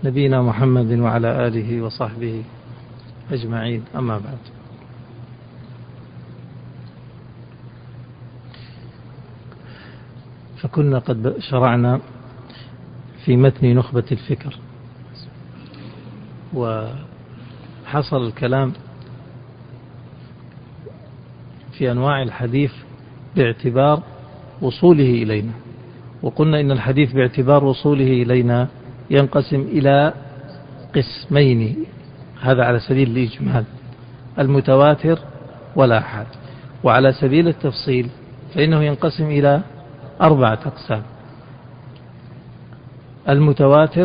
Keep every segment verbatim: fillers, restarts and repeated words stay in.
نبينا محمد وعلى آله وصحبه أجمعين، أما بعد. فكنا قد شرعنا في متن نخبة الفكر، وحصل الكلام في أنواع الحديث باعتبار وصوله إلينا، وقلنا إن الحديث باعتبار وصوله إلينا ينقسم إلى قسمين، هذا على سبيل الإجمال: المتواتر والآحاد. وعلى سبيل التفصيل فإنه ينقسم إلى أربعة أقسام: المتواتر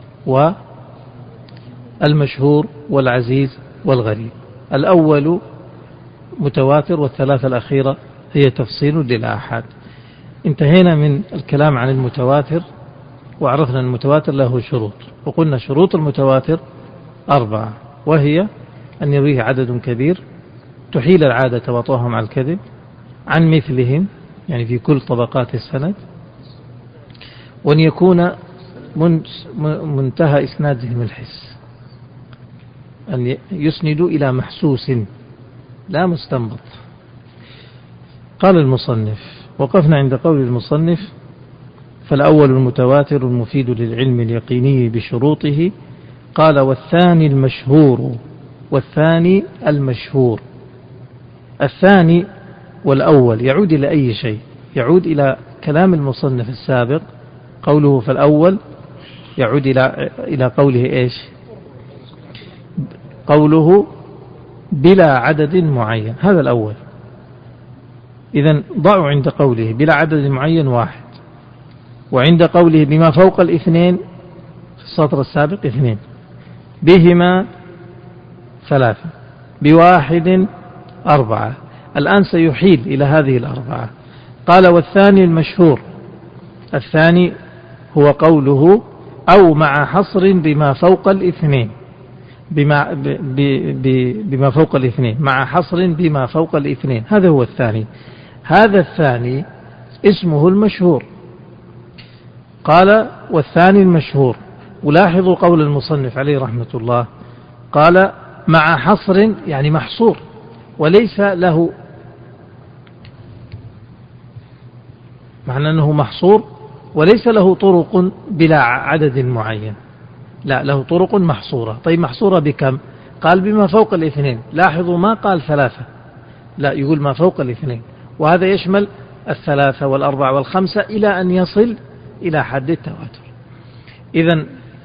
والمشهور والعزيز والغريب. الأول متواتر، والثلاثة الأخيرة هي تفصيل للآحاد. انتهينا من الكلام عن المتواتر، وعرفنا المتواتر له شروط، وقلنا شروط المتواتر أربعة، وهي أن يرويه عدد كبير تحيل العادة وطوهم على الكذب عن مثلهم، يعني في كل طبقات السند، وأن يكون منتهى إسنادهم الحس، أن يسندوا إلى محسوس لا مستنبط. قال المصنف: وقفنا عند قول المصنف: فالأول المتواتر المفيد للعلم اليقيني بشروطه. قال: والثاني المشهور. والثاني المشهور. الثاني والأول يعود إلى أي شيء؟ يعود إلى كلام المصنف السابق، قوله فالأول يعود إلى إلى قوله إيش؟ قوله بلا عدد معين، هذا الأول. إذن ضعوا عند قوله بلا عدد معين واحد، وعند قوله بما فوق الاثنين في السطر السابق اثنين، بهما ثلاثة، بواحد أربعة. الآن سيحيل إلى هذه الأربعة. قال: والثاني المشهور. الثاني هو قوله أو مع حصر بما فوق الاثنين، بما, بما فوق الاثنين، مع حصر بما فوق الاثنين، هذا هو الثاني. هذا الثاني اسمه المشهور. قال: والثاني المشهور. ولاحظوا قول المصنف عليه رحمة الله، قال مع حصر، يعني محصور، وليس له معنى أنه محصور وليس له طرق بلا عدد معين، لا، له طرق محصورة. طيب محصورة بكم؟ قال بما فوق الاثنين. لاحظوا ما قال ثلاثة، لا، يقول ما فوق الاثنين، وهذا يشمل الثلاثة والأربعة والخمسة إلى أن يصل إلى حد التواتر. إذن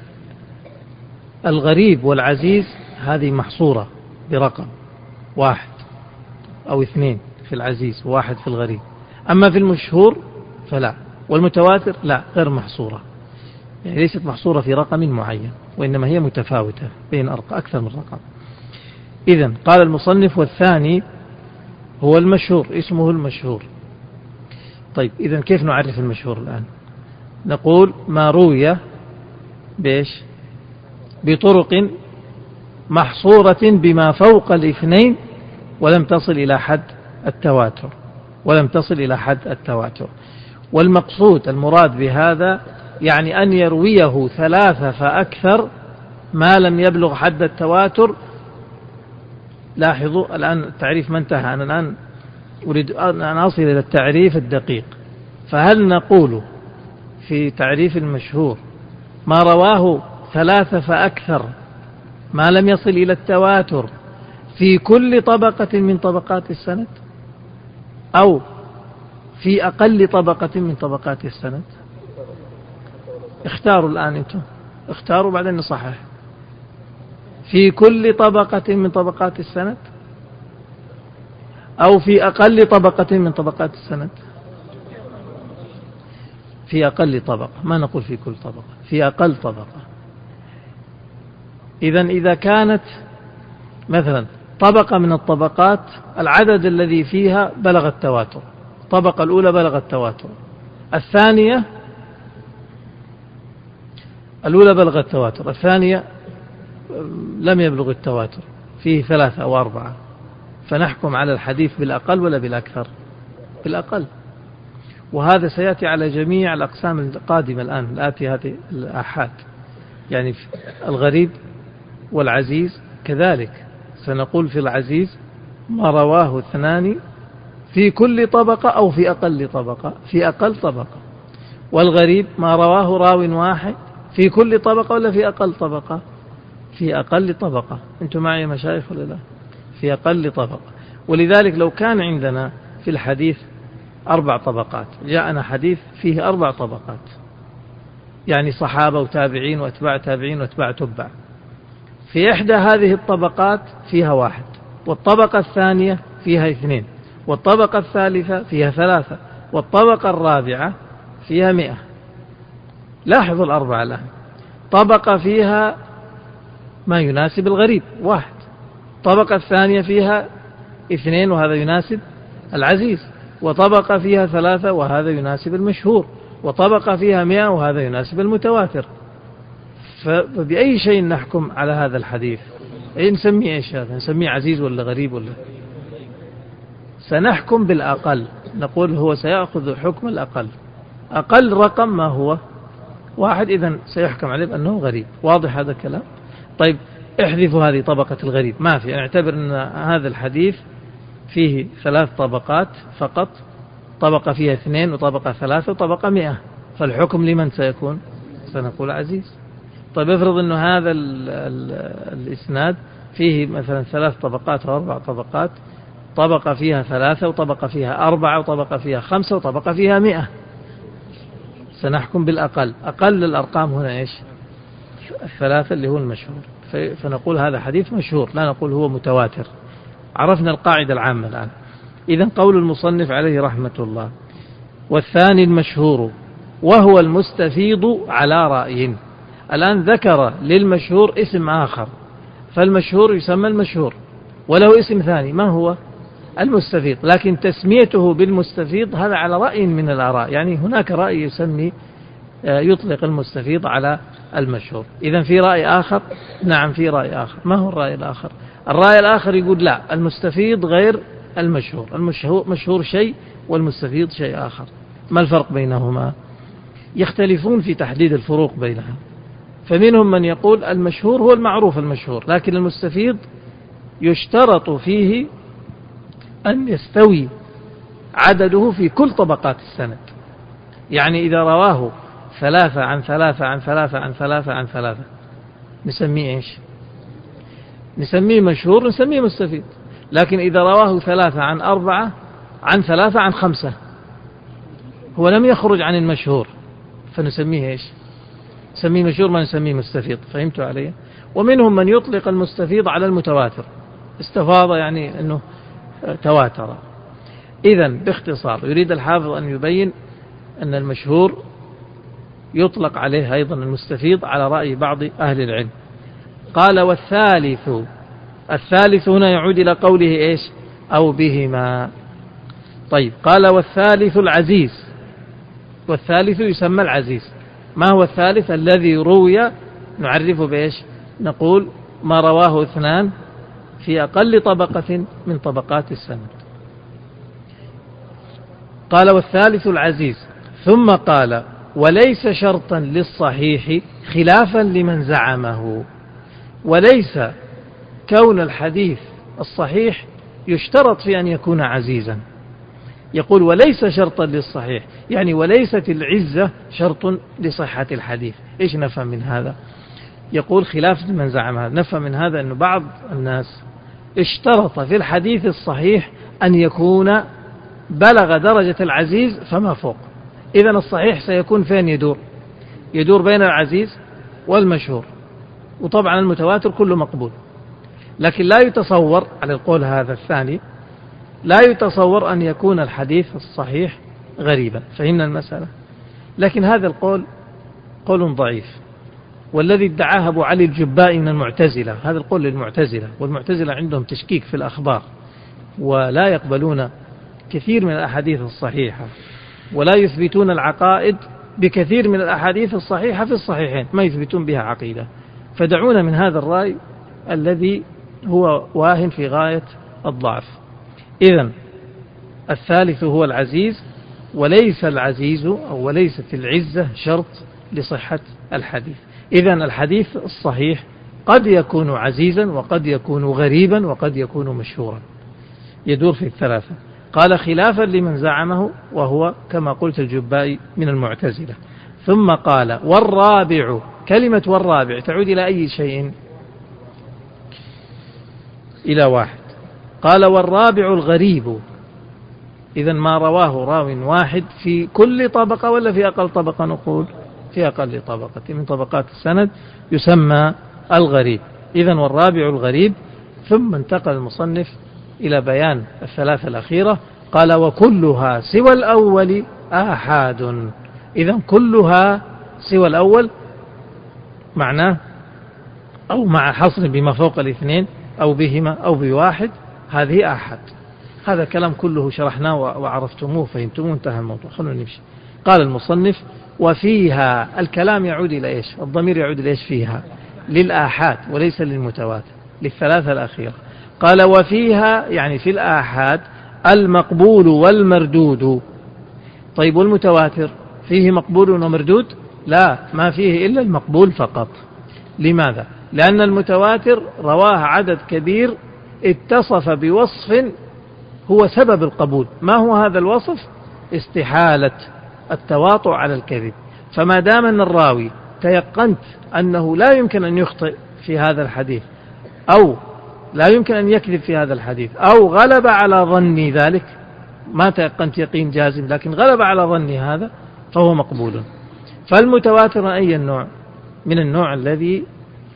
الغريب والعزيز هذه محصورة برقم واحد أو اثنين في العزيز وواحد في الغريب. أما في المشهور فلا، والمتواتر لا، غير محصورة، يعني ليست محصورة في رقم معين، وإنما هي متفاوتة بين أكثر من رقم. إذن قال المصنف: والثاني هو المشهور، اسمه المشهور. طيب إذن كيف نعرف المشهور الآن؟ نقول ما روي بإيش؟ بطرق محصورة بما فوق الاثنين ولم تصل إلى حد التواتر، ولم تصل إلى حد التواتر. والمقصود المراد بهذا يعني أن يرويه ثلاثة فأكثر ما لم يبلغ حد التواتر. لاحظوا الآن التعريف ما انتهى، أنا الآن أريد أن أصل إلى التعريف الدقيق. فهل نقول في تعريف المشهور ما رواه ثلاثة فأكثر ما لم يصل إلى التواتر في كل طبقة من طبقات السند، أو في أقل طبقة من طبقات السند؟ اختاروا الآن أنتم، اختاروا بعدين نصحح. في كل طبقة من طبقات السند، أو في أقل طبقة من طبقات السند؟ في أقل طبقة، ما نقول في كل طبقة، في أقل طبقة. إذن إذا كانت مثلا طبقة من الطبقات العدد الذي فيها بلغ التواتر، الطبقة الأولى بلغ التواتر، الثانية الأولى بلغ التواتر، الثانية لم يبلغ التواتر، فيه ثلاثة أو أربعة، فنحكم على الحديث بالأقل ولا بالأكثر؟ بالأقل. وهذا سيأتي على جميع الأقسام القادمة الآن الآتي، هذه الآحاد. يعني الغريب والعزيز كذلك، سنقول في العزيز ما رواه اثنان في كل طبقة أو في أقل طبقة، في أقل طبقة. والغريب ما رواه راو واحد في كل طبقة ولا في أقل طبقة؟ في أقل طبقة. أنتم معي مشايخ ولا لا؟ في أقل طبقة. ولذلك لو كان عندنا في الحديث أربع طبقات، جاءنا حديث فيه أربع طبقات، يعني صحابة وتابعين وأتباع تابعين وأتباع تبع، في إحدى هذه الطبقات فيها واحد، والطبقة الثانية فيها اثنين، والطبقة الثالثة فيها ثلاثة، والطبقة الرابعة فيها مئة. لاحظوا الأربعة الآن. طبقة فيها ما يناسب الغريب واحد، طبقة الثانية فيها اثنين وهذا يناسب العزيز، وطبقة فيها ثلاثة وهذا يناسب المشهور، وطبقة فيها مئة وهذا يناسب المتواتر. فبأي شيء نحكم على هذا الحديث؟ أي نسميه إيش هذا؟ نسميه عزيز ولا غريب ولا؟ سنحكم بالأقل، نقول هو سيأخذ حكم الأقل. أقل رقم ما هو؟ واحد، إذن سيحكم عليه بأنه غريب. واضح هذا الكلام؟ طيب احذفوا هذه طبقة الغريب، ما في، نعتبر أن هذا الحديث فيه ثلاث طبقات فقط، طبقة فيها اثنين وطبقة ثلاثة وطبقة مئة، فالحكم لمن سيكون؟ سنقول عزيز. طيب افرض أنه هذا ال ال الإسناد فيه مثلا ثلاث طبقات أو أربع طبقات، طبقة فيها ثلاثة وطبقة فيها أربعة وطبقة فيها خمسة وطبقة فيها مئة، سنحكم بالأقل. أقل الأرقام هنا إيش؟ الثلاثة اللي هو المشهور، فنقول هذا حديث مشهور، لا نقول هو متواتر. عرفنا القاعدة العامة الآن. إذن قول المصنف عليه رحمة الله: والثاني المشهور وهو المستفيض على رأي. الآن ذكر للمشهور اسم آخر، فالمشهور يسمى المشهور، وله اسم ثاني ما هو؟ المستفيض. لكن تسميته بالمستفيض هذا على رأي من الآراء، يعني هناك رأي يسمي يطلق المستفيض على المشهور. إذن في رأي آخر؟ نعم في رأي آخر. ما هو الرأي الآخر؟ الرأي الآخر يقول لا، المستفيض غير المشهور، المشهور مشهور شيء والمستفيض شيء آخر. ما الفرق بينهما؟ يختلفون في تحديد الفروق بينها. فمنهم من يقول المشهور هو المعروف المشهور، لكن المستفيض يشترط فيه أن يستوي عدده في كل طبقات السند. يعني إذا رواه ثلاثة عن ثلاثة عن ثلاثة عن ثلاثة عن ثلاثة نسميه إيش؟ نسميه مشهور، نسميه مستفيض. لكن إذا رواه ثلاثة عن أربعة عن ثلاثة عن خمسة هو لم يخرج عن المشهور، فنسميه إيش؟ نسميه مشهور، ما نسميه مستفيض. فهمتوا علي؟ ومنهم من يطلق المستفيض على المتواتر، استفاض يعني أنه تواتر. إذن باختصار يريد الحافظ أن يبين أن المشهور يطلق عليه أيضا المستفيض على رأي بعض أهل العلم. قال: والثالث. الثالث هنا يعود إلى قوله إيش؟ أو بهما. طيب قال: والثالث العزيز. والثالث يسمى العزيز. ما هو الثالث؟ الذي روي نعرفه بإيش؟ نقول ما رواه اثنان في أقل طبقة من طبقات السند. قال: والثالث العزيز. ثم قال: وليس شرطا للصحيح خلافا لمن زعمه. وليس كون الحديث الصحيح يشترط في أن يكون عزيزا. يقول وليس شرطا للصحيح، يعني وليست العزة شرط لصحة الحديث. إيش نفهم من هذا؟ يقول خلاف من زعم هذا. نفهم من هذا أن بعض الناس اشترط في الحديث الصحيح أن يكون بلغ درجة العزيز فما فوق. إذن الصحيح سيكون فين يدور؟ يدور بين العزيز والمشهور، وطبعا المتواتر كله مقبول. لكن لا يتصور على القول هذا الثاني، لا يتصور أن يكون الحديث الصحيح غريبا. فهمنا المسألة؟ لكن هذا القول قول ضعيف، والذي ادعاه أبو علي الجبائي من المعتزلة. هذا القول للمعتزلة، والمعتزلة عندهم تشكيك في الأخبار، ولا يقبلون كثير من الأحاديث الصحيحة، ولا يثبتون العقائد بكثير من الأحاديث الصحيحة في الصحيحين، ما يثبتون بها عقيدة. فدعونا من هذا الرأي الذي هو واهن في غاية الضعف. إذن الثالث هو العزيز، وليس العزيز أو وليست العزة شرط لصحة الحديث. إذن الحديث الصحيح قد يكون عزيزا وقد يكون غريبا وقد يكون مشهورا، يدور في الثلاثة. قال خلافا لمن زعمه، وهو كما قلت الجبائي من المعتزلة. ثم قال والرابع، كلمة والرابع تعود إلى أي شيء؟ إلى واحد. قال والرابع الغريب، إذن ما رواه راو واحد في كل طبقة ولا في أقل طبقة؟ نقول في أقل طبقة من طبقات السند يسمى الغريب. إذن والرابع الغريب. ثم انتقل المصنف إلى بيان الثلاثة الأخيرة. قال وكلها سوى الأول آحاد. إذن كلها سوى الأول معناه أو مع حصر بما فوق الاثنين أو بهما أو بواحد، هذه آحاد. هذا كلام كله شرحناه وعرفتموه فهمتموه، انتهى الموضوع. خلونا نمشي. قال المصنف وفيها، الكلام يعود إلى إيش؟ الضمير يعود إلى إيش؟ فيها للآحاد وليس للمتواتر، للثلاثة الأخيرة. قال وفيها يعني في الآحاد المقبول والمردود. طيب والمتواتر فيه مقبول ومردود؟ لا، ما فيه إلا المقبول فقط. لماذا؟ لأن المتواتر رواه عدد كبير اتصف بوصف هو سبب القبول. ما هو هذا الوصف؟ استحالة التواطؤ على الكذب. فما دام أن الراوي تيقنت أنه لا يمكن أن يخطئ في هذا الحديث أو لا يمكن أن يكذب في هذا الحديث أو غلب على ظني ذلك، ما تيقنت يقين جازم لكن غلب على ظني هذا، فهو مقبول. فالمتواتر أي النوع؟ من النوع الذي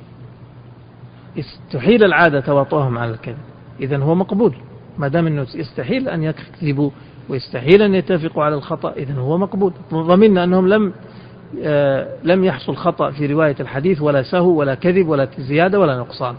استحيل العادة تواطؤهم على الكذب، إذن هو مقبول. ما دام أنه يستحيل أن يكذبوا ويستحيل أن يتفقوا على الخطأ، إذن هو مقبول. ضمننا أنهم لم آه لم يحصل خطأ في رواية الحديث ولا سهو ولا كذب ولا زيادة ولا نقصان.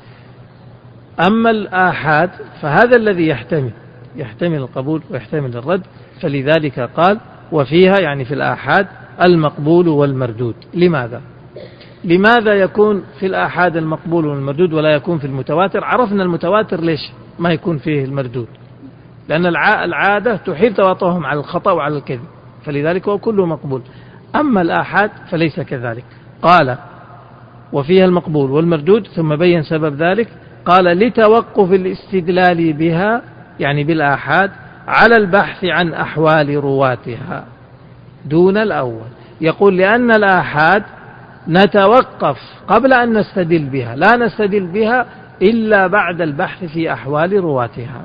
أما الآحاد فهذا الذي يحتمل يحتمل القبول ويحتمل الرد. فلذلك قال وفيها يعني في الآحاد المقبول والمردود. لماذا؟ لماذا يكون في الآحاد المقبول والمردود ولا يكون في المتواتر؟ عرفنا المتواتر ليش ما يكون فيه المردود، لأن العادة تحيل تواطؤهم على الخطأ وعلى الكذب، فلذلك هو كله مقبول. أما الآحاد فليس كذلك. قال وفيها المقبول والمردود، ثم بين سبب ذلك. قال لتوقف الاستدلال بها يعني بالآحاد على البحث عن أحوال رواتها دون الأول. يقول لأن الآحاد نتوقف قبل أن نستدل بها، لا نستدل بها إلا بعد البحث في أحوال رواتها.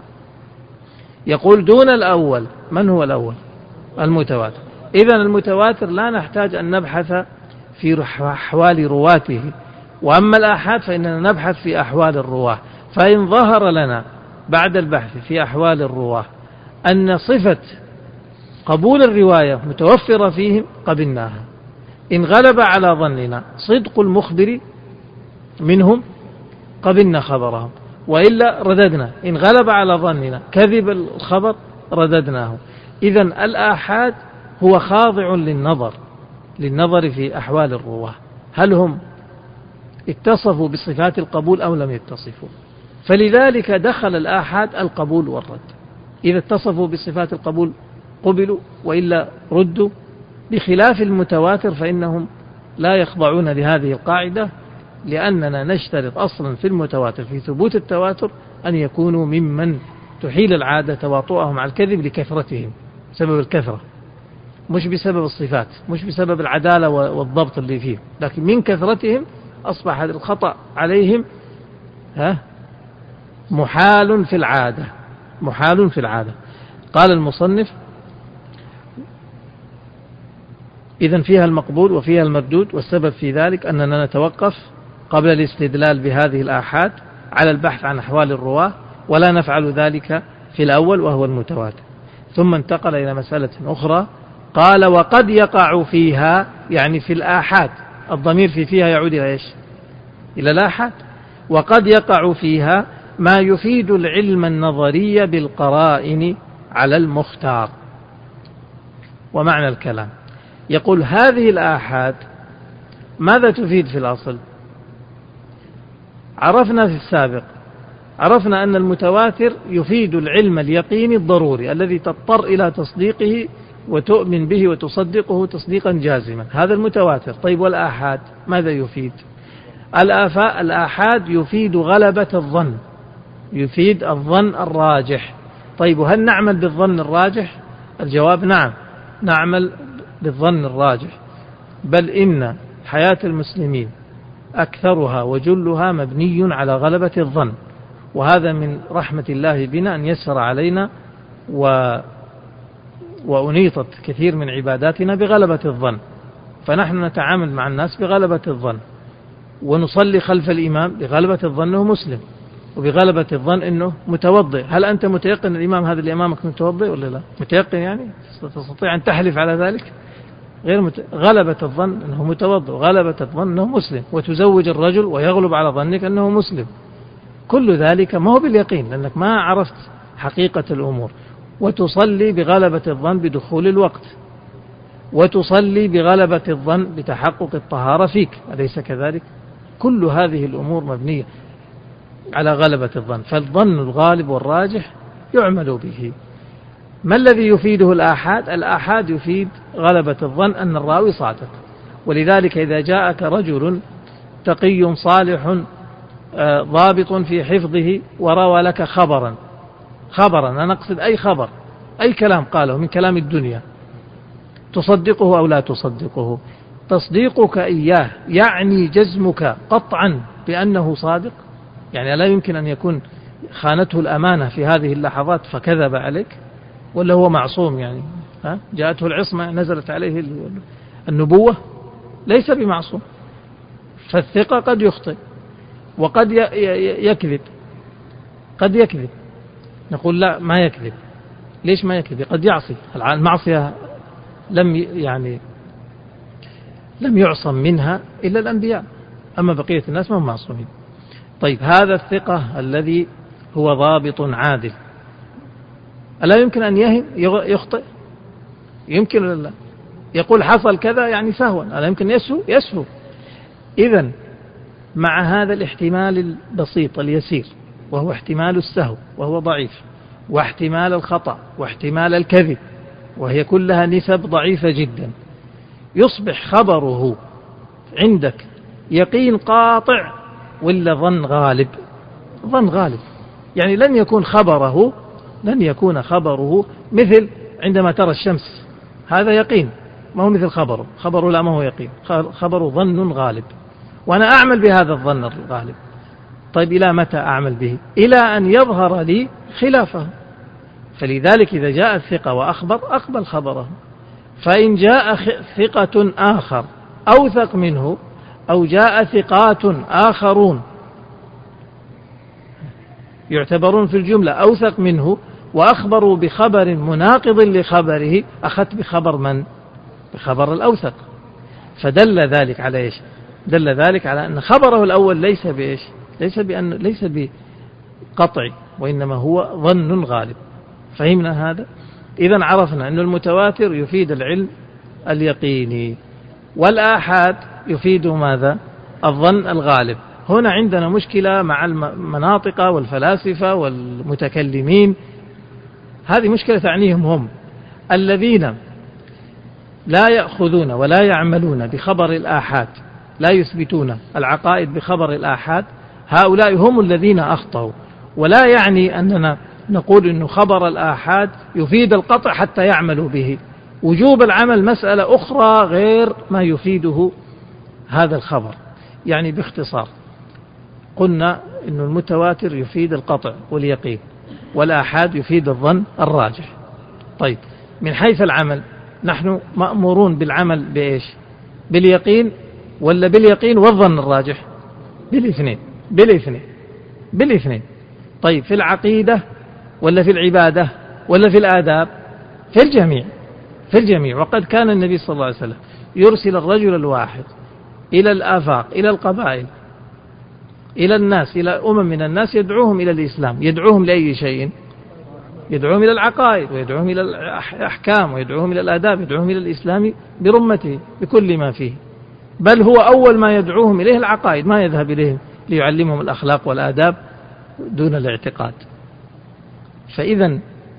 يقول دون الأول. من هو الأول؟ المتواتر. إذن المتواتر لا نحتاج أن نبحث في أحوال رواته، وأما الآحاد فإننا نبحث في أحوال الرواه. فإن ظهر لنا بعد البحث في أحوال الرواه أن صفة قبول الرواية متوفرة فيهم قبلناها. إن غلب على ظننا صدق المخبر منهم قبلنا خبرهم، وإلا رددنا. إن غلب على ظننا كذب الخبر رددناه. إذن الآحاد هو خاضع للنظر للنظر في أحوال الرواه، هل هم اتصفوا بصفات القبول أو لم يتصفوا. فلذلك دخل الآحاد القبول والرد. إذا اتصفوا بصفات القبول قبلوا وإلا ردوا، بخلاف المتواتر فإنهم لا يخضعون لهذه القاعدة، لأننا نشترط أصلا في المتواتر في ثبوت التواتر أن يكونوا ممن تحيل العادة تواطؤهم على الكذب لكثرتهم، سبب الكثرة، مش بسبب الصفات، مش بسبب العدالة والضبط اللي فيه، لكن من كثرتهم أصبح الخطأ عليهم ها محال في العادة محال في العادة. قال المصنف إذن فيها المقبول وفيها المردود، والسبب في ذلك أننا نتوقف قبل الاستدلال بهذه الآحاد على البحث عن أحوال الرواة، ولا نفعل ذلك في الأول وهو المتواتر. ثم انتقل إلى مسألة أخرى. قال وقد يقع فيها يعني في الآحاد، الضمير في فيها يعود إلى إيش؟ إلى الآحاد. وقد يقع فيها ما يفيد العلم النظري بالقرائن على المختار. ومعنى الكلام يقول هذه الآحاد ماذا تفيد في الأصل؟ عرفنا في السابق عرفنا أن المتواتر يفيد العلم اليقيني الضروري الذي تضطر إلى تصديقه وتؤمن به وتصدقه تصديقا جازما، هذا المتواتر. طيب والآحاد ماذا يفيد؟ الآحاد يفيد غلبة الظن، يفيد الظن الراجح. طيب هل نعمل بالظن الراجح؟ الجواب نعم، نعمل بالظن الراجح، بل إن حياة المسلمين أكثرها وجلها مبني على غلبة الظن، وهذا من رحمة الله بنا أن يسر علينا و وأنيطت كثير من عباداتنا بغلبة الظن، فنحن نتعامل مع الناس بغلبة الظن، ونصلي خلف الإمام بغلبة الظن أنه مسلم، وبغلبة الظن أنه متوضئ. هل أنت متيقن الإمام هذا اللي أمامك متوضئ ولا لا؟ متيقن يعني تستطيع أن تحلف على ذلك؟ غير مت... غلبة الظن أنه متوضئ، غلبة الظن أنه مسلم، وتزوج الرجل ويغلب على ظنك أنه مسلم. كل ذلك ما هو باليقين، لأنك ما عرفت حقيقة الأمور. وتصلي بغلبة الظن بدخول الوقت، وتصلي بغلبة الظن بتحقق الطهارة فيك، أليس كذلك؟ كل هذه الأمور مبنية على غلبة الظن، فالظن الغالب والراجح يعمل به. ما الذي يفيده الآحاد؟ الآحاد يفيد غلبة الظن أن الراوي صادق، ولذلك إذا جاءك رجل تقي صالح ضابط في حفظه وروى لك خبرا، خبرا أنا أقصد أي خبر، أي كلام قاله من كلام الدنيا، تصدقه أو لا تصدقه؟ تصديقك إياه يعني جزمك قطعا بأنه صادق؟ يعني لا يمكن أن يكون خانته الأمانة في هذه اللحظات فكذب عليك، ولا هو معصوم؟ يعني ها؟ جاءته العصمة نزلت عليه النبوة؟ ليس بمعصوم. فالثقة قد يخطئ وقد يكذب، قد يكذب، نقول لا ما يكذب. ليش ما يكذب؟ قد يعصي، المعصية لم يعني لم يعصم منها إلا الأنبياء، أما بقية الناس ما هم معصومين. طيب هذا الثقة الذي هو ضابط عادل، ألا يمكن أن يهم يخطئ؟ يمكن ولا لا؟ يقول حصل كذا يعني سهوا، ألا يمكن يسهو؟ يسهو. إذن مع هذا الاحتمال البسيط اليسير، وهو احتمال السهو وهو ضعيف، واحتمال الخطأ، واحتمال الكذب، وهي كلها نسب ضعيفة جدا، يصبح خبره عندك يقين قاطع ولا ظن غالب؟ ظن غالب. يعني لن يكون خبره لن يكون خبره مثل عندما ترى الشمس، هذا يقين، ما هو مثل خبره، خبره لا ما هو يقين، خبره ظن غالب، وأنا أعمل بهذا الظن الغالب. طيب إلى متى أعمل به؟ إلى أن يظهر لي خلافه. فلذلك إذا جاء الثقة وأخبر أقبل خبره، فإن جاء ثقة آخر أوثق منه، أو جاء ثقات آخرون يعتبرون في الجملة أوثق منه وأخبروا بخبر مناقض لخبره، أخذت بخبر من؟ بخبر الأوثق. فدل ذلك على إيش؟ دل ذلك على أن خبره الأول ليس بإيش؟ ليس بأن ليس بقطع، وإنما هو ظن غالب. فهمنا هذا؟ إذن عرفنا أن المتواتر يفيد العلم اليقيني، والآحاد يفيد ماذا؟ الظن الغالب. هنا عندنا مشكلة مع المناطق والفلاسفة والمتكلمين، هذه مشكلة تعنيهم هم، الذين لا يأخذون ولا يعملون بخبر الآحاد، لا يثبتون العقائد بخبر الآحاد، هؤلاء هم الذين أخطأوا. ولا يعني أننا نقول أن خبر الآحاد يفيد القطع حتى يعملوا به، وجوب العمل مسألة أخرى غير ما يفيده هذا الخبر. يعني باختصار قلنا أن المتواتر يفيد القطع واليقين، والآحاد يفيد الظن الراجح. طيب من حيث العمل نحن مأمورون بالعمل بإيش؟ باليقين ولا باليقين والظن الراجح؟ بالاثنين، بالاثنين، بالاثنين. طيب في العقيدة ولا في العبادة ولا في الآداب؟ في الجميع، في الجميع. وقد كان النبي صلى الله عليه وسلم يرسل الرجل الواحد إلى الآفاق، إلى القبائل، إلى الناس، إلى أمم من الناس، يدعوهم إلى الإسلام. يدعوهم لأي شيء؟ يدعوهم إلى العقائد، ويدعوهم إلى الأحكام، ويدعوهم إلى الآداب، يدعوهم إلى الإسلام برمته بكل ما فيه. بل هو أول ما يدعوهم إليه العقائد، ما يذهب إليهم ليعلمهم الأخلاق والآداب دون الاعتقاد. فإذا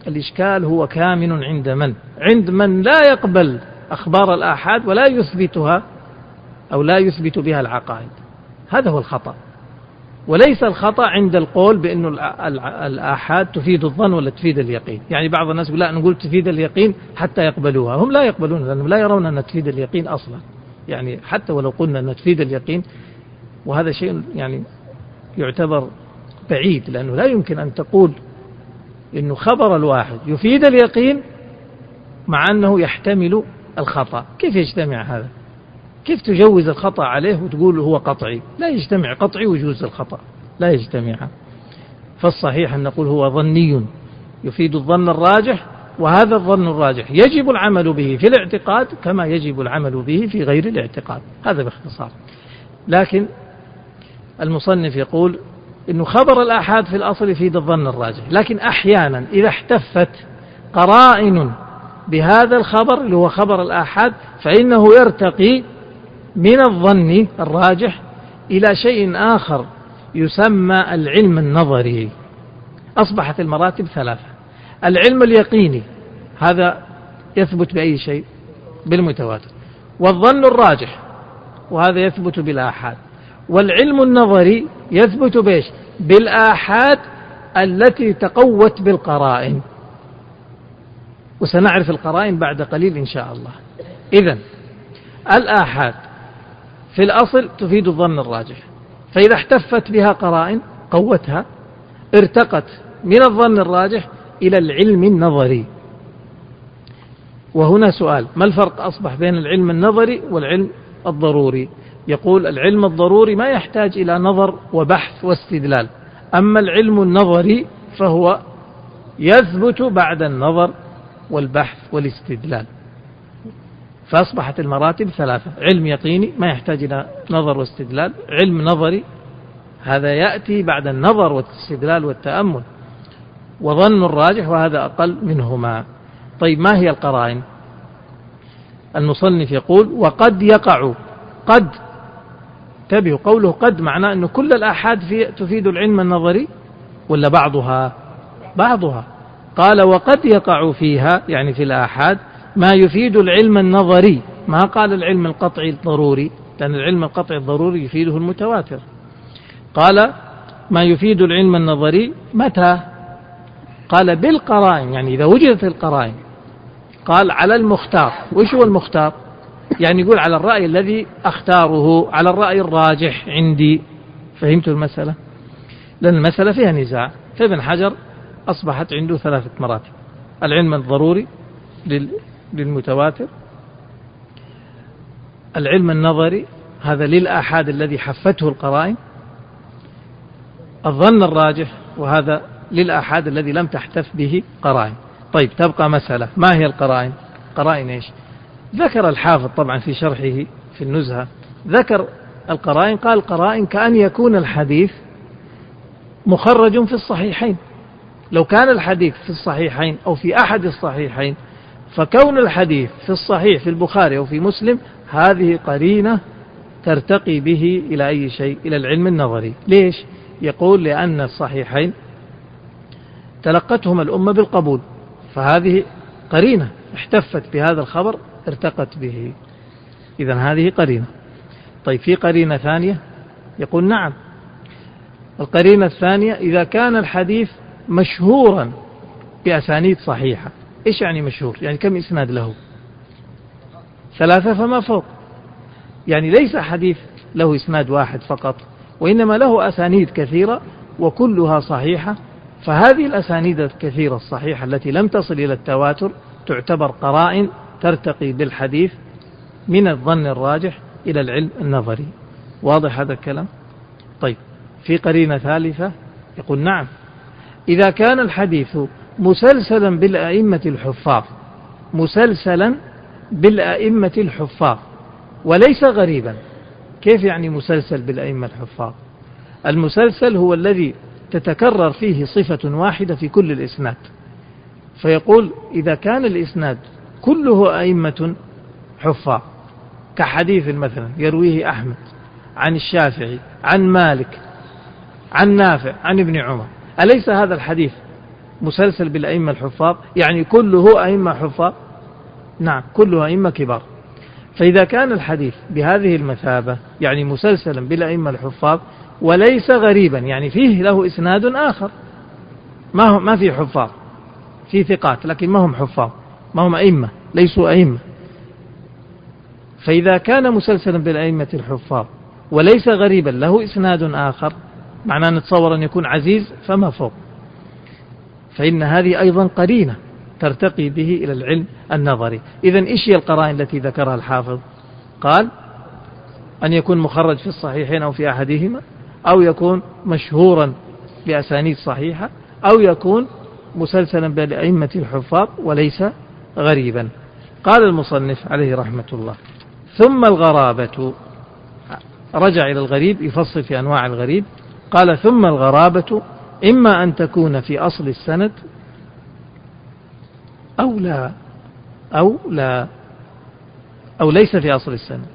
الإشكال هو كامن عند من؟ عند من لا يقبل أخبار الآحاد ولا يثبتها أو لا يثبت بها العقائد. هذا هو الخطأ، وليس الخطأ عند القول بأن الآحاد تفيد الظن ولا تفيد اليقين. يعني بعض الناس يقول لا نقول تفيد اليقين حتى يقبلوها، هم لا يقبلون لأنهم لا يرون أن تفيد اليقين أصلا. يعني حتى ولو قلنا أن تفيد اليقين، وهذا شيء يعني يعتبر بعيد، لأنه لا يمكن أن تقول إنه خبر الواحد يفيد اليقين مع أنه يحتمل الخطأ. كيف يجتمع هذا؟ كيف تجوز الخطأ عليه وتقول هو قطعي؟ لا يجتمع قطعي ويجوز الخطأ، لا يجتمع. فالصحيح أن نقول هو ظني يفيد الظن الراجح، وهذا الظن الراجح يجب العمل به في الاعتقاد كما يجب العمل به في غير الاعتقاد. هذا باختصار. لكن المصنف يقول إنه خبر الآحاد في الأصل يفيد الظن الراجح، لكن أحيانا إذا احتفت قرائن بهذا الخبر اللي هو خبر الآحاد فإنه يرتقي من الظن الراجح إلى شيء آخر يسمى العلم النظري. أصبحت المراتب ثلاثة. العلم اليقيني هذا يثبت بأي شيء؟ بالمتواتر. والظن الراجح وهذا يثبت بالآحاد. والعلم النظري يثبت بإيش؟ بالآحاد التي تقوت بالقرائن، وسنعرف القرائن بعد قليل إن شاء الله. إذن الآحاد في الأصل تفيد الظن الراجح، فإذا احتفت بها قرائن قوتها ارتقت من الظن الراجح إلى العلم النظري. وهنا سؤال: ما الفرق أصبح بين العلم النظري والعلم الضروري؟ يقول العلم الضروري ما يحتاج إلى نظر وبحث واستدلال، أما العلم النظري فهو يثبت بعد النظر والبحث والاستدلال. فأصبحت المراتب ثلاثة: علم يقيني ما يحتاج إلى نظر واستدلال، علم نظري هذا يأتي بعد النظر والاستدلال والتأمل، وظن الراجح وهذا أقل منهما. طيب ما هي القرائن؟ المصنف يقول: وقد يقع. قد انتبهوا، قوله قد معناه أن كل الآحاد في تفيد العلم النظري ولا بعضها؟ بعضها. قال: وقد يقع فيها يعني في الآحاد ما يفيد العلم النظري، ما قال العلم القطعي الضروري، لأن العلم القطعي الضروري يفيده المتواتر. قال ما يفيد العلم النظري متى؟ قال بالقرائن، يعني إذا وجدت القرائن. قال على المختار. وش هو المختار؟ يعني يقول على الرأي الذي أختاره، على الرأي الراجح عندي. فهمتوا المسألة؟ لأن المسألة فيها نزاع. فابن حجر أصبحت عنده ثلاثة مراتب: العلم الضروري للمتواتر، العلم النظري هذا للآحاد الذي حفته القرائن، الظن الراجح وهذا للآحاد الذي لم تحتف به قرائن. طيب تبقى مسألة: ما هي القرائن؟ قرائن إيش؟ ذكر الحافظ طبعا في شرحه في النزهة، ذكر القرائن، قال قرائن كأن يكون الحديث مخرج في الصحيحين. لو كان الحديث في الصحيحين أو في أحد الصحيحين، فكون الحديث في الصحيح في البخاري أو في مسلم هذه قرينة ترتقي به إلى أي شيء؟ إلى العلم النظري. ليش؟ يقول لأن الصحيحين تلقتهم الأمة بالقبول، فهذه قرينة احتفت بهذا الخبر ارتقت به، إذن هذه قرينة. طيب في قرينة ثانية؟ يقول نعم، القرينة الثانية إذا كان الحديث مشهورا بأسانيد صحيحة. إيش يعني مشهور؟ يعني كم إسناد له؟ ثلاثة فما فوق. يعني ليس حديث له إسناد واحد فقط، وإنما له أسانيد كثيرة وكلها صحيحة. فهذه الأسانيد الكثيرة الصحيحة التي لم تصل إلى التواتر تعتبر قرائن ترتقي بالحديث من الظن الراجح إلى العلم النظري. واضح هذا الكلام؟ طيب في قرينة ثالثة؟ يقول نعم، إذا كان الحديث مسلسلا بالأئمة الحفاظ، مسلسلا بالأئمة الحفاظ وليس غريبا. كيف يعني مسلسل بالأئمة الحفاظ؟ المسلسل هو الذي تتكرر فيه صفة واحدة في كل الإسناد. فيقول إذا كان الإسناد كله أئمة حفاظ، كحديث مثلا يرويه أحمد عن الشافعي عن مالك عن نافع عن ابن عمر، أليس هذا الحديث مسلسل بالأئمة الحفاظ يعني كله أئمة حفاظ؟ نعم كله أئمة كبار. فإذا كان الحديث بهذه المثابة يعني مسلسلا بالأئمة الحفاظ وليس غريبا يعني فيه له إسناد آخر، ما هو ما في حفاظ، في ثقات لكن ما هم حفاظ، ما هم أئمة، ليسوا أئمة. فإذا كان مسلسلا بالأئمة الحفاظ وليس غريبا له إسناد آخر، معناه نتصور أن يكون عزيز فما فوق، فإن هذه أيضا قرينة ترتقي به إلى العلم النظري. إذن إيش هي القرائن التي ذكرها الحافظ؟ قال أن يكون مخرج في الصحيحين أو في أحدهما، أو يكون مشهورا بأسانيد صحيحة، أو يكون مسلسلا بالأئمة الحفاظ وليس غريبا. قال المصنف عليه رحمة الله: ثم الغرابة، رجع إلى الغريب يفصل في أنواع الغريب، قال: ثم الغرابة إما أن تكون في أصل السند أو لا أو لا أو ليس في أصل السند.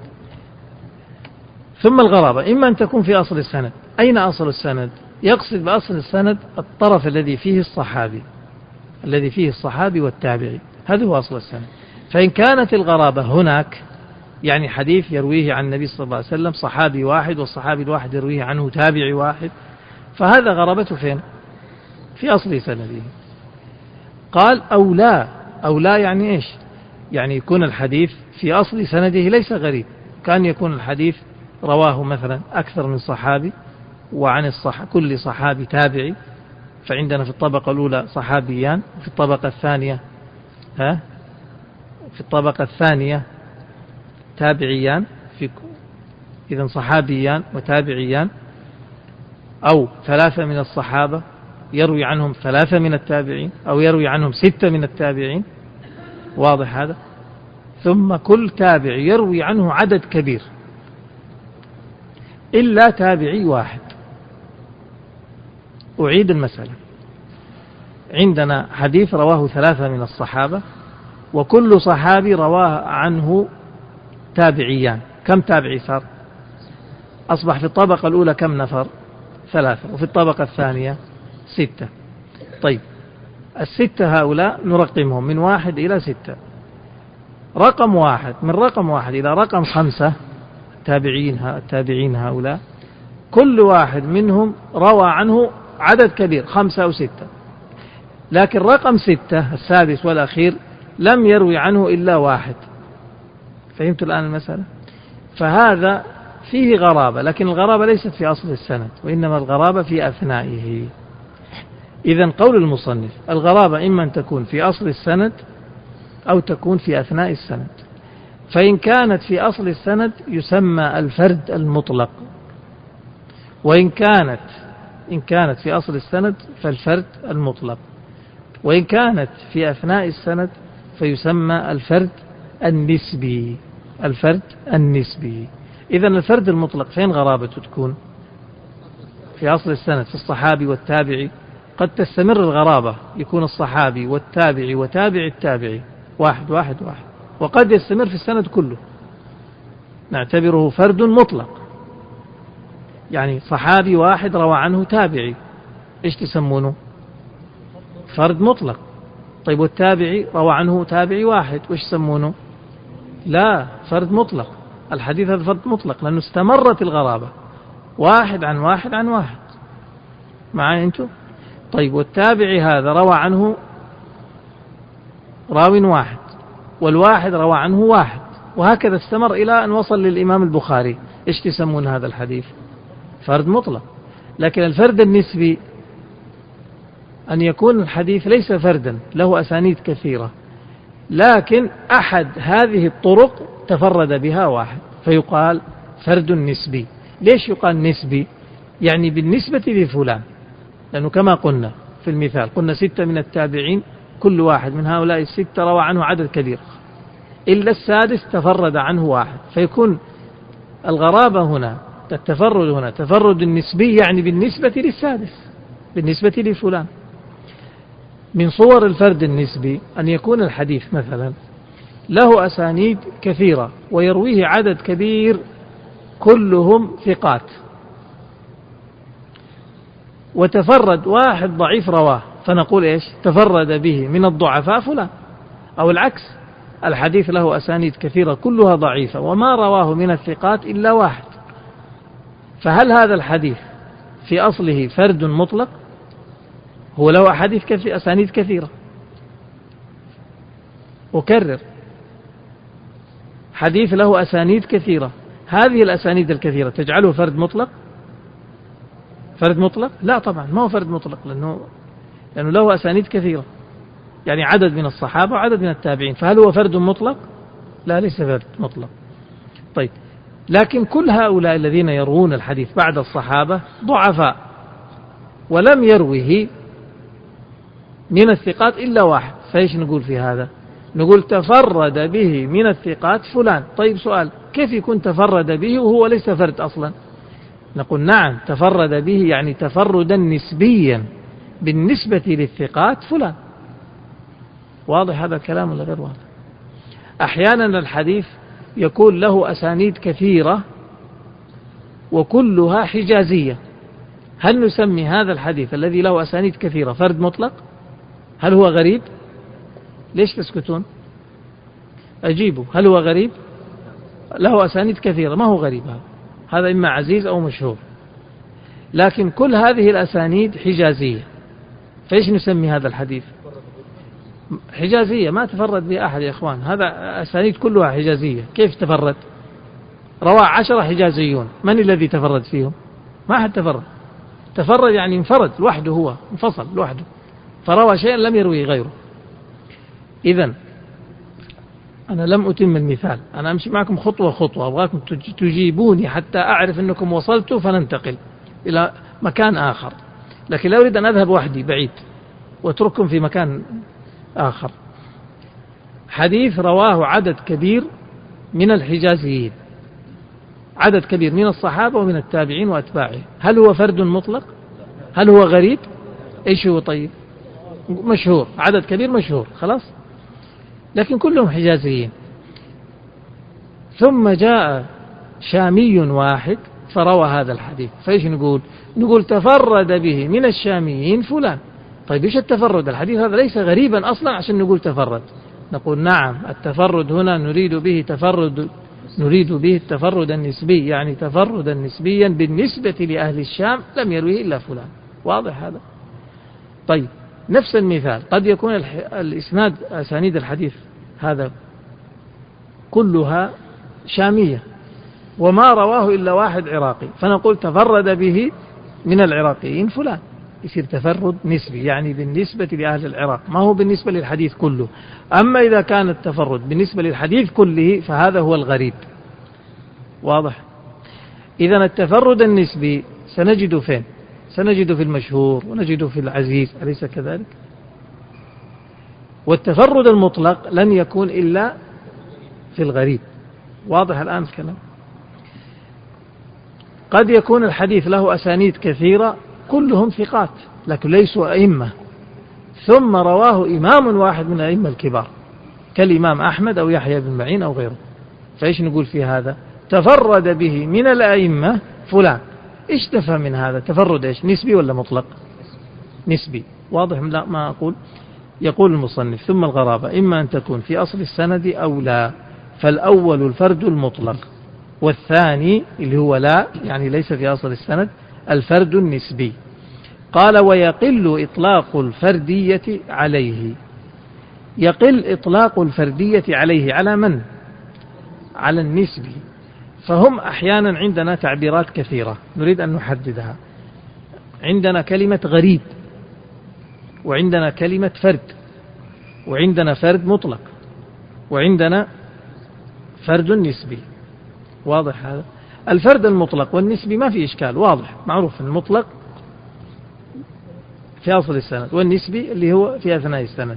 ثم الغرابة إما أن تكون في أصل السند. أين أصل السند؟ يقصد بأصل السند الطرف الذي فيه الصحابي، الذي فيه الصحابي والتابعي، هذا هو أصل السند. فإن كانت الغرابة هناك يعني حديث يرويه عن النبي صلى الله عليه وسلم صحابي واحد، والصحابي الواحد يرويه عنه تابعي واحد، فهذا غرابته فين؟ في أصل سنده. قال: أو لا. أو لا يعني إيش؟ يعني يكون الحديث في أصل سنده ليس غريب، كان يكون الحديث رواه مثلا أكثر من صحابي، وعن الصح كل صحابي تابعي، فعندنا في الطبقة الأولى صحابيان، في الطبقة الثانية ها في الطبقة الثانية تابعيان، في إذن صحابيان وتابعيان، أو ثلاثة من الصحابة يروي عنهم ثلاثة من التابعين، أو يروي عنهم ستة من التابعين، واضح هذا؟ ثم كل تابع يروي عنه عدد كبير إلا تابعي واحد. أعيد المسألة: عندنا حديث رواه ثلاثة من الصحابة، وكل صحابي رواه عنه تابعيان، كم تابعي صار؟ أصبح في الطبقة الأولى كم نفر؟ ثلاثة، وفي الطبقة الثانية ستة. طيب الستة هؤلاء نرقمهم من واحد إلى ستة، رقم واحد من رقم واحد إلى رقم خمسة تابعين التابعين هؤلاء كل واحد منهم روى عنه عدد كبير، خمسة أو ستة، لكن رقم ستة السادس والأخير لم يروي عنه إلا واحد. فهمت الآن المسألة؟ فهذا فيه غرابة، لكن الغرابة ليست في أصل السند، وإنما الغرابة في أثنائه. إذن قول المصنف: الغرابة إما أن تكون في أصل السند أو تكون في أثناء السند. فإن كانت في أصل السند يسمى الفرد المطلق، وإن كانت إن كانت في أصل السند فالفرد المطلق، وإن كانت في أثناء السند فيسمى الفرد النسبي. الفرد النسبي. إذن الفرد المطلق فين غرابته تكون؟ في أصل السند، في الصحابي والتابعي. قد تستمر الغرابة، يكون الصحابي والتابعي وتابع التابعي واحد واحد واحد، وقد يستمر في السند كله، نعتبره فرد مطلق، يعني صحابي واحد روى عنه تابعي، إيش تسمونه؟ فرد مطلق. طيب والتابعي روى عنه تابعي واحد، وإيش يسمونه؟ لا، فرد مطلق. الحديث هذا فرد مطلق لأنه استمرت الغرابة، واحد عن واحد عن واحد. معاي أنتم؟ طيب والتابعي هذا روى عنه راو واحد، والواحد روى عنه واحد، وهكذا استمر إلى أن وصل للإمام البخاري. إيش تسمون هذا الحديث؟ فرد مطلق. لكن الفرد النسبي أن يكون الحديث ليس فردا، له أسانيد كثيرة، لكن أحد هذه الطرق تفرد بها واحد، فيقال فرد نسبي. ليش يقال نسبي؟ يعني بالنسبة لفلان، لأنه كما قلنا في المثال، قلنا ستة من التابعين، كل واحد من هؤلاء الستة روى عنه عدد كبير، إلا السادس تفرد عنه واحد، فيكون الغرابة هنا، التفرد هنا تفرد النسبي، يعني بالنسبة للسادس، بالنسبة لفلان. من صور الفرد النسبي أن يكون الحديث مثلا له أسانيد كثيرة ويرويه عدد كبير كلهم ثقات، وتفرد واحد ضعيف رواه فنقول إيش؟ تفرد به من الضعفاء فلان. أو العكس، الحديث له أسانيد كثيرة كلها ضعيفة وما رواه من الثقات إلا واحد، فهل هذا الحديث في أصله فرد مطلق؟ هو له أحاديث كثير أسانيد كثيرة. أكرر، حديث له أسانيد كثيرة، هذه الأسانيد الكثيرة تجعله فرد مطلق؟ فرد مطلق؟ لا طبعا، ما هو فرد مطلق، لأنه لأنه له أسانيد كثيرة، يعني عدد من الصحابة وعدد من التابعين، فهل هو فرد مطلق؟ لا، ليس فرد مطلق. طيب، لكن كل هؤلاء الذين يروون الحديث بعد الصحابة ضعفاء ولم يروه من الثقات إلا واحد، فإيش نقول في هذا؟ نقول تفرد به من الثقات فلان. طيب سؤال، كيف يكون تفرد به وهو ليس فرد أصلا؟ نقول نعم، تفرد به يعني تفردا نسبيا بالنسبة للثقات فلان. واضح هذا الكلام ولا غير واضح؟ أحيانا الحديث يكون له أسانيد كثيرة وكلها حجازية، هل نسمي هذا الحديث الذي له أسانيد كثيرة فرد مطلق؟ هل هو غريب؟ ليش تسكتون؟ أجيبوا، هل هو غريب؟ له أسانيد كثيرة، ما هو غريب هذا، هذا إما عزيز أو مشهور، لكن كل هذه الأسانيد حجازية، فإيش نسمي هذا الحديث؟ حجازية، ما تفرد به أحد يا إخوان، هذا أسانيد كلها حجازية. كيف تفرد؟ رواه عشرة حجازيون، من الذي تفرد فيهم؟ ما أحد تفرد. تفرد يعني انفرد لوحده، هو انفصل لوحده، فروى شيئا لم يروي غيره. إذن أنا لم أتم المثال، أنا أمشي معكم خطوة خطوة، أبغاكم تجيبوني حتى أعرف أنكم وصلتوا فننتقل إلى مكان آخر، لكن لا أريد أن أذهب وحدي بعيد وأترككم في مكان آخر. حديث رواه عدد كبير من الحجازيين، عدد كبير من الصحابة ومن التابعين وأتباعهم، هل هو فرد مطلق؟ هل هو غريب؟ إيش هو؟ طيب مشهور، عدد كبير مشهور، خلاص، لكن كلهم حجازيين. ثم جاء شامي واحد فروى هذا الحديث، فإيش نقول؟ نقول تفرد به من الشاميين فلان. طيب إيش التفرد؟ الحديث هذا ليس غريبا أصلا عشان نقول تفرد. نقول نعم، التفرد هنا نريد به تفرد نريد به التفرد النسبي، يعني تفردا نسبيا بالنسبة لأهل الشام لم يروه إلا فلان. واضح هذا؟ طيب، نفس المثال، قد يكون الإسناد أسانيد الحديث هذا كلها شامية وما رواه إلا واحد عراقي، فنقول تفرد به من العراقيين فلان، يصير تفرد نسبي يعني بالنسبة لأهل العراق، ما هو بالنسبة للحديث كله. أما إذا كان التفرد بالنسبة للحديث كله فهذا هو الغريب. واضح؟ إذن التفرد النسبي سنجده فين؟ سنجده في المشهور ونجده في العزيز، أليس كذلك؟ والتفرد المطلق لن يكون إلا في الغريب. واضح الآن الكلام؟ قد يكون الحديث له أسانيد كثيرة كلهم ثقات لكن ليسوا أئمة، ثم رواه إمام واحد من الأئمة الكبار كالإمام أحمد أو يحيى بن معين أو غيره، فإيش نقول في هذا؟ تفرد به من الأئمة فلان. إيش تفهم من هذا؟ تفرد إيش؟ نسبي ولا مطلق؟ نسبي. واضح لا ما أقول؟ يقول المصنف ثم الغرابة إما أن تكون في أصل السند أو لا، فالأول الفرد المطلق، والثاني اللي هو لا يعني ليس في أصل السند الفرد النسبي. قال ويقل إطلاق الفردية عليه. يقل إطلاق الفردية عليه على من؟ على النسبي. فهم أحيانا عندنا تعبيرات كثيرة نريد أن نحددها. عندنا كلمة غريب، وعندنا كلمة فرد، وعندنا فرد مطلق، وعندنا فرد نسبي. واضح هذا؟ الفرد المطلق والنسبي ما في إشكال، واضح معروف، المطلق في أصل السند والنسبي اللي هو في أثناء السند.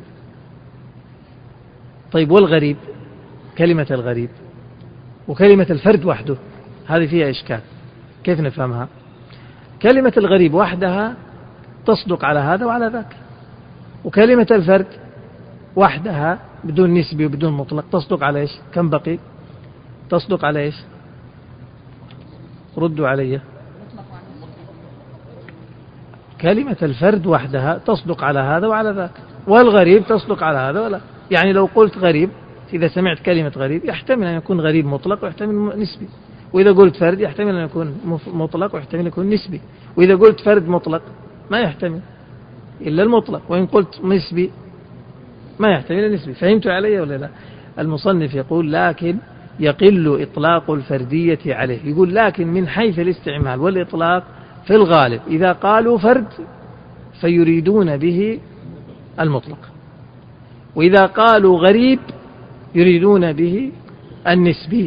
طيب والغريب؟ كلمة الغريب وكلمة الفرد وحده هذه فيها إشكال، كيف نفهمها؟ كلمة الغريب وحدها تصدق على هذا وعلى ذاك، وكلمة الفرد وحدها بدون نسبي وبدون مطلق تصدق على إيش؟ كم بقي؟ تصدق على إيش؟ ردوا علي. كلمة الفرد وحدها تصدق على هذا وعلى ذاك، والغريب تصدق على هذا ولا. يعني لو قلت غريب، إذا سمعت كلمة غريب يحتمل أن يكون غريب مطلق ويحتمل نسبي، وإذا قلت فرد يحتمل أن يكون مطلق ويحتمل أن يكون نسبي، وإذا قلت فرد مطلق ما يحتمل إلا المطلق، وإن قلت نسبي ما يحتمل النسبي. فهمت علي ولا لا؟ المصنف يقول لكن يقل إطلاق الفردية عليه، يقول لكن من حيث الاستعمال والإطلاق في الغالب إذا قالوا فرد فيريدون به المطلق، وإذا قالوا غريب يريدون به النسبي.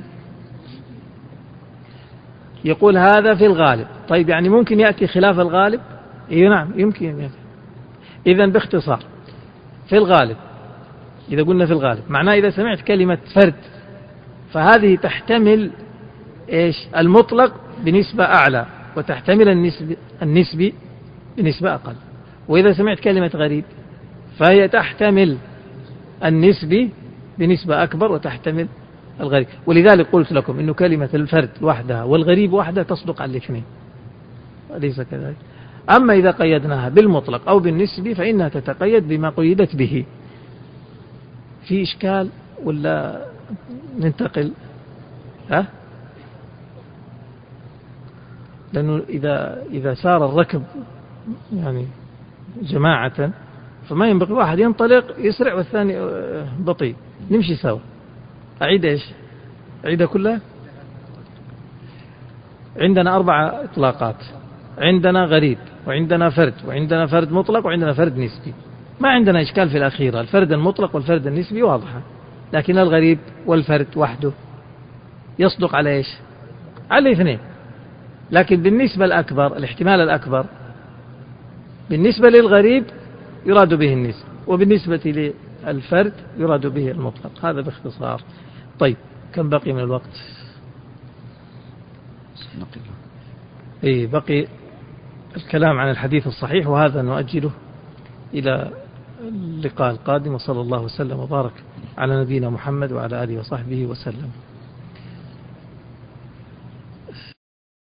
يقول هذا في الغالب. طيب يعني ممكن يأتي خلاف الغالب؟ إيه نعم يمكن يأتي. إذن باختصار في الغالب، إذا قلنا في الغالب معناه إذا سمعت كلمة فرد فهذه تحتمل إيش؟ المطلق بنسبة أعلى، وتحتمل النسبي, النسبي بنسبة أقل. وإذا سمعت كلمة غريب فهي تحتمل النسبي بنسبة أكبر وتحتمل الغريب. ولذلك قلت لكم إنه كلمة الفرد وحدها والغريب وحدها تصدق على الاثنين، أليس كذلك؟ أما إذا قيدناها بالمطلق أو بالنسبي فإنها تتقيد بما قيدت به. في إشكال ولا ننتقل؟ ها؟ لأنه إذا إذا سار الركب يعني جماعة فما ينبغي واحد ينطلق يسرع والثاني بطيء، نمشي سوا. أعيد إيش؟ أعيدها كلها. عندنا أربع إطلاقات، عندنا غريب وعندنا فرد وعندنا فرد مطلق وعندنا فرد نسبي. ما عندنا إشكال في الأخيرة، الفرد المطلق والفرد النسبي واضحة، لكن الغريب والفرد وحده يصدق على إيش؟ على الاثنين. لكن بالنسبة الأكبر، الاحتمال الأكبر بالنسبة للغريب يراد به النسبة، وبالنسبة للفرد يراد به المطلق. هذا باختصار. طيب كم بقي من الوقت؟ إيه بقي الكلام عن الحديث الصحيح، وهذا نؤجله إلى اللقاء القادم. وصلى الله وسلم وبارك على نبينا محمد وعلى آله وصحبه وسلم.